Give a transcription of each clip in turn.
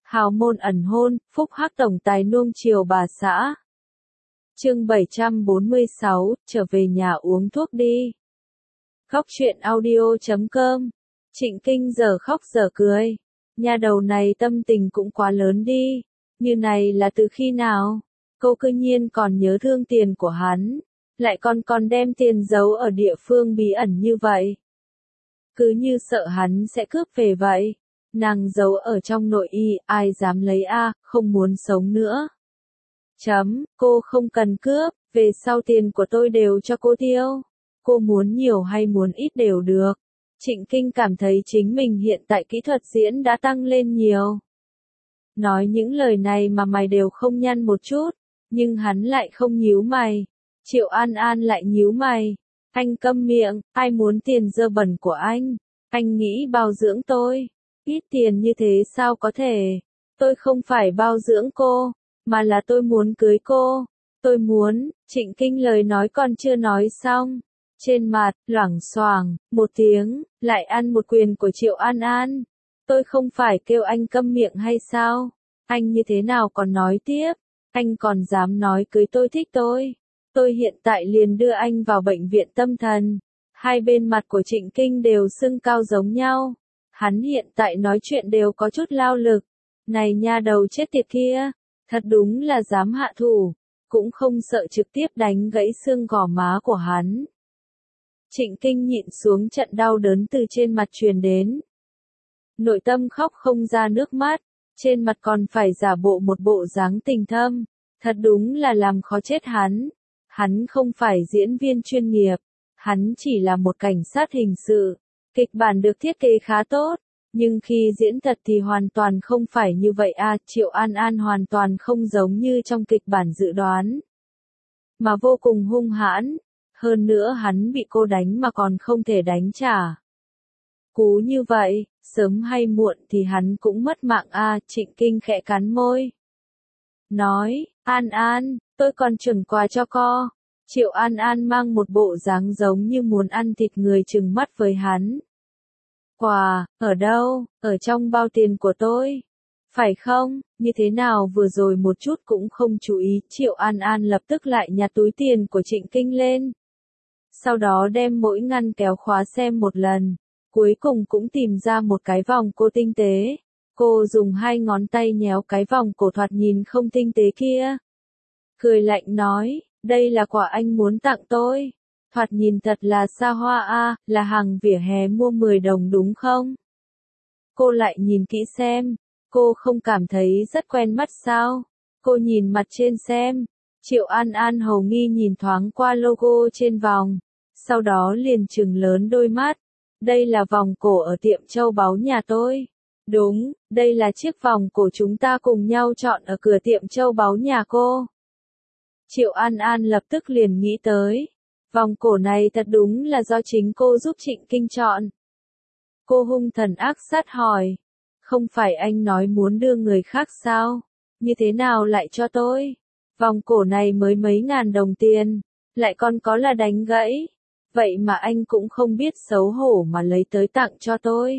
Hào môn ẩn hôn, phúc hắc tổng tài nuông chiều bà xã. Chương 746, trở về nhà uống thuốc đi. Khóc chuyện audio.com. Trịnh Kinh giờ khóc giờ cười. Nhà đầu này tâm tình cũng quá lớn đi. Như này là từ khi nào? Cô cứ nhiên còn nhớ thương tiền của hắn. Lại còn đem tiền giấu ở địa phương bí ẩn như vậy. Cứ như sợ hắn sẽ cướp về vậy. Nàng giấu ở trong nội y, ai dám lấy không muốn sống nữa. Cô không cần cướp, về sau tiền của tôi đều cho cô tiêu. Cô muốn nhiều hay muốn ít đều được. Trịnh Kinh cảm thấy chính mình hiện tại kỹ thuật diễn đã tăng lên nhiều. Nói những lời này mà mày đều không nhăn một chút, nhưng hắn lại không nhíu mày. Triệu An An lại nhíu mày. Anh câm miệng, ai muốn tiền dơ bẩn của anh? Anh nghĩ bao dưỡng tôi. Ít tiền như thế sao có thể? Tôi không phải bao dưỡng cô, mà là tôi muốn cưới cô. Tôi muốn, Trịnh Kinh lời nói còn chưa nói xong. Trên mặt, loảng xoảng, một tiếng, lại ăn một quyền của Triệu An An. Tôi không phải kêu anh câm miệng hay sao? Anh như thế nào còn nói tiếp? Anh còn dám nói cưới tôi thích tôi. Tôi hiện tại liền đưa anh vào bệnh viện tâm thần. Hai bên mặt của Trịnh Kinh đều sưng cao giống nhau. Hắn hiện tại nói chuyện đều có chút lao lực. Này nha đầu chết tiệt kia, thật đúng là dám hạ thủ, cũng không sợ trực tiếp đánh gãy xương gò má của hắn. Trịnh Kinh nhịn xuống trận đau đớn từ trên mặt truyền đến. Nội tâm khóc không ra nước mắt, trên mặt còn phải giả bộ một bộ dáng tình thâm, thật đúng là làm khó chết hắn. Hắn không phải diễn viên chuyên nghiệp, hắn chỉ là một cảnh sát hình sự. Kịch bản được thiết kế khá tốt, nhưng khi diễn thật thì hoàn toàn không phải như vậy Triệu An An hoàn toàn không giống như trong kịch bản dự đoán. Mà vô cùng hung hãn, hơn nữa hắn bị cô đánh mà còn không thể đánh trả. Cú như vậy, sớm hay muộn thì hắn cũng mất mạng Trịnh Kinh khẽ cắn môi. Nói, An An, tôi còn chuẩn quà cho co. Triệu An An mang một bộ dáng giống như muốn ăn thịt người trừng mắt với hắn. Quà, ở đâu, ở trong bao tiền của tôi. Phải không, như thế nào vừa rồi một chút cũng không chú ý, Triệu An An lập tức lại nhặt túi tiền của Trịnh Kinh lên. Sau đó đem mỗi ngăn kéo khóa xem một lần, cuối cùng cũng tìm ra một cái vòng cổ tinh tế. Cô dùng hai ngón tay nhéo cái vòng cổ thoạt nhìn không tinh tế kia. Cười lạnh nói, đây là quà anh muốn tặng tôi. Thoạt nhìn thật là xa hoa là hàng vỉa hè mua 10 đồng đúng không? Cô lại nhìn kỹ xem, cô không cảm thấy rất quen mắt sao? Cô nhìn mặt trên xem. Triệu An An hầu nghi nhìn thoáng qua logo trên vòng, sau đó liền trừng lớn đôi mắt. Đây là vòng cổ ở tiệm châu báu nhà tôi. Đúng, đây là chiếc vòng cổ chúng ta cùng nhau chọn ở cửa tiệm châu báu nhà cô. Triệu An An lập tức liền nghĩ tới. Vòng cổ này thật đúng là do chính cô giúp Trịnh Kinh chọn. Cô hung thần ác sát hỏi. Không phải anh nói muốn đưa người khác sao? Như thế nào lại cho tôi? Vòng cổ này mới mấy ngàn đồng tiền, lại còn có là đánh gãy. Vậy mà anh cũng không biết xấu hổ mà lấy tới tặng cho tôi.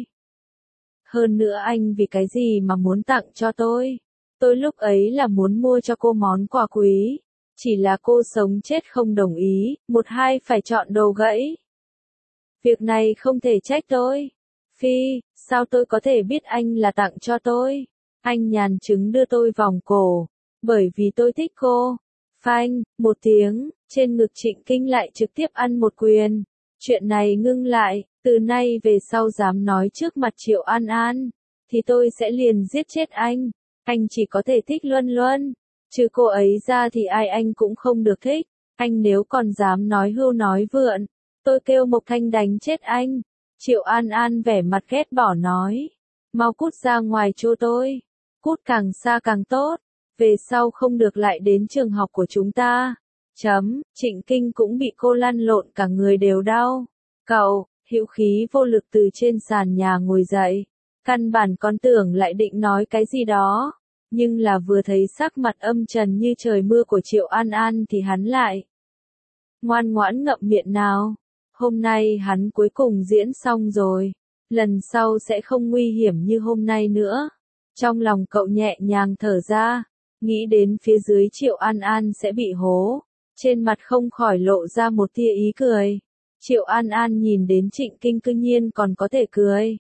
Hơn nữa anh vì cái gì mà muốn tặng cho tôi? Tôi lúc ấy là muốn mua cho cô món quà quý. Chỉ là cô sống chết không đồng ý, một hai phải chọn đồ gãy. Việc này không thể trách tôi. Phi, sao tôi có thể biết anh là tặng cho tôi? Anh nhàn chứng đưa tôi vòng cổ, bởi vì tôi thích cô. Phanh, một tiếng, trên ngực Trịnh Kinh lại trực tiếp ăn một quyền. Chuyện này ngưng lại, từ nay về sau dám nói trước mặt Triệu An An, thì tôi sẽ liền giết chết anh. Anh chỉ có thể thích Luân Luân. Chứ cô ấy ra thì ai anh cũng không được thích. Anh nếu còn dám nói hưu nói vượn, tôi kêu Mộc Thanh đánh chết anh. Triệu An An vẻ mặt ghét bỏ nói. Mau cút ra ngoài chỗ tôi. Cút càng xa càng tốt. Về sau không được lại đến trường học của chúng ta. Trịnh Kinh cũng bị cô lăn lộn cả người đều đau. Cậu, hữu khí vô lực từ trên sàn nhà ngồi dậy. Căn bản con tưởng lại định nói cái gì đó. Nhưng là vừa thấy sắc mặt âm trần như trời mưa của Triệu An An thì hắn lại ngoan ngoãn ngậm miệng nào. Hôm nay hắn cuối cùng diễn xong rồi, lần sau sẽ không nguy hiểm như hôm nay nữa. Trong lòng cậu nhẹ nhàng thở ra, nghĩ đến phía dưới Triệu An An sẽ bị hố, trên mặt không khỏi lộ ra một tia ý cười. Triệu An An nhìn đến Trịnh Kinh cư nhiên còn có thể cười.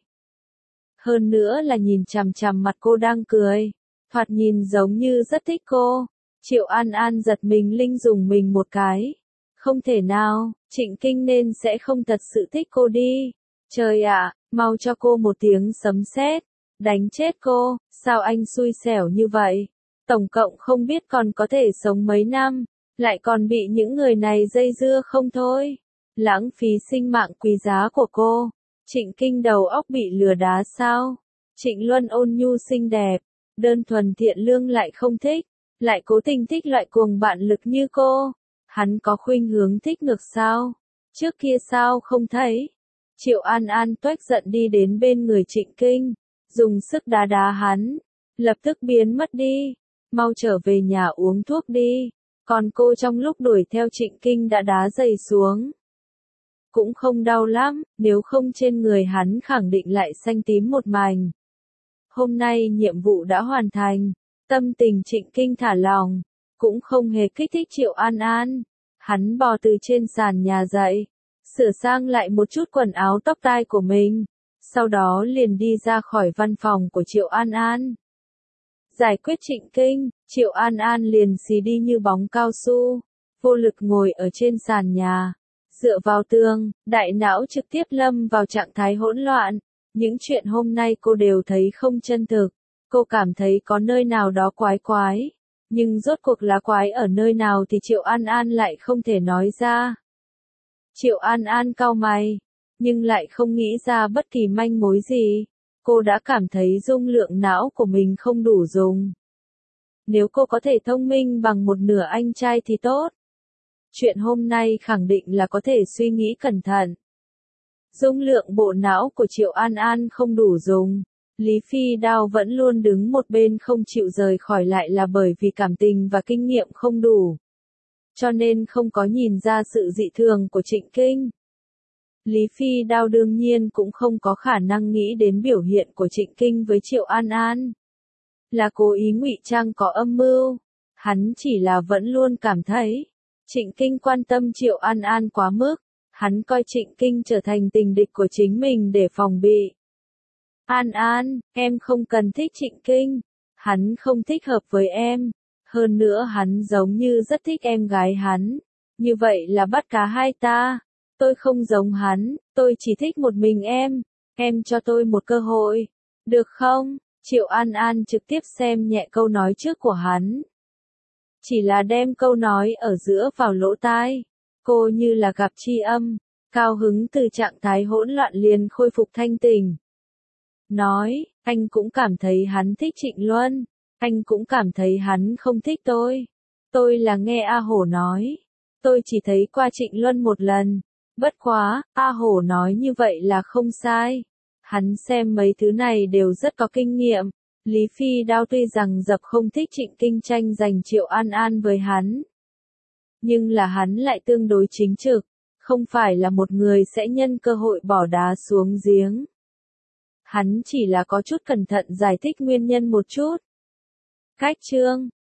Hơn nữa là nhìn chằm chằm mặt cô đang cười, thoạt nhìn giống như rất thích cô. Triệu An An giật mình linh dùng mình một cái. Không thể nào, Trịnh Kinh nên sẽ không thật sự thích cô đi. Trời ạ, mau cho cô một tiếng sấm sét, đánh chết cô, sao anh xui xẻo như vậy? Tổng cộng không biết còn có thể sống mấy năm, lại còn bị những người này dây dưa không thôi. Lãng phí sinh mạng quý giá của cô. Trịnh Kinh đầu óc bị lừa đá sao? Trịnh Luân ôn nhu xinh đẹp, đơn thuần thiện lương lại không thích, lại cố tình thích loại cuồng bạo lực như cô. Hắn có khuynh hướng thích ngược sao? Trước kia sao không thấy? Triệu An An toét giận đi đến bên người Trịnh Kinh, dùng sức đá đá hắn, lập tức biến mất đi. Mau trở về nhà uống thuốc đi. Còn cô trong lúc đuổi theo Trịnh Kinh đã đá giày xuống. Cũng không đau lắm, nếu không trên người hắn khẳng định lại xanh tím một mảnh. Hôm nay nhiệm vụ đã hoàn thành, tâm tình Trịnh Kinh thả lỏng, cũng không hề kích thích Triệu An An. Hắn bò từ trên sàn nhà dậy, sửa sang lại một chút quần áo tóc tai của mình, sau đó liền đi ra khỏi văn phòng của Triệu An An. Giải quyết Trịnh Kinh, Triệu An An liền xì đi như bóng cao su, vô lực ngồi ở trên sàn nhà, dựa vào tường, đại não trực tiếp lâm vào trạng thái hỗn loạn. Những chuyện hôm nay cô đều thấy không chân thực, cô cảm thấy có nơi nào đó quái quái, nhưng rốt cuộc là quái ở nơi nào thì Triệu An An lại không thể nói ra. Triệu An An cau mày, nhưng lại không nghĩ ra bất kỳ manh mối gì. Cô đã cảm thấy dung lượng não của mình không đủ dùng. Nếu cô có thể thông minh bằng một nửa anh trai thì tốt. Chuyện hôm nay khẳng định là có thể suy nghĩ cẩn thận. Dung lượng bộ não của Triệu An An không đủ dùng. Lý Phi Đao vẫn luôn đứng một bên không chịu rời khỏi lại là bởi vì cảm tình và kinh nghiệm không đủ. Cho nên không có nhìn ra sự dị thường của Trịnh Kinh. Lý Phi Đao đương nhiên cũng không có khả năng nghĩ đến biểu hiện của Trịnh Kinh với Triệu An An. Là cố ý ngụy trang có âm mưu. Hắn chỉ là vẫn luôn cảm thấy Trịnh Kinh quan tâm Triệu An An quá mức. Hắn coi Trịnh Kinh trở thành tình địch của chính mình để phòng bị. An An, em không cần thích Trịnh Kinh. Hắn không thích hợp với em. Hơn nữa hắn giống như rất thích em gái hắn. Như vậy là bắt cá hai ta. Tôi không giống hắn, tôi chỉ thích một mình em cho tôi một cơ hội, được không? Triệu An An trực tiếp xem nhẹ câu nói trước của hắn. Chỉ là đem câu nói ở giữa vào lỗ tai, cô như là gặp tri âm, cao hứng từ trạng thái hỗn loạn liền khôi phục thanh tỉnh. Nói, anh cũng cảm thấy hắn thích Trịnh Luân, anh cũng cảm thấy hắn không thích tôi. Tôi là nghe A Hổ nói, tôi chỉ thấy qua Trịnh Luân một lần. Bất quá, A Hổ nói như vậy là không sai. Hắn xem mấy thứ này đều rất có kinh nghiệm. Lý Phi Đao tuy rằng dập không thích Trịnh Kinh tranh giành Triệu An An với hắn. Nhưng là hắn lại tương đối chính trực, không phải là một người sẽ nhân cơ hội bỏ đá xuống giếng. Hắn chỉ là có chút cẩn thận giải thích nguyên nhân một chút. Cách chương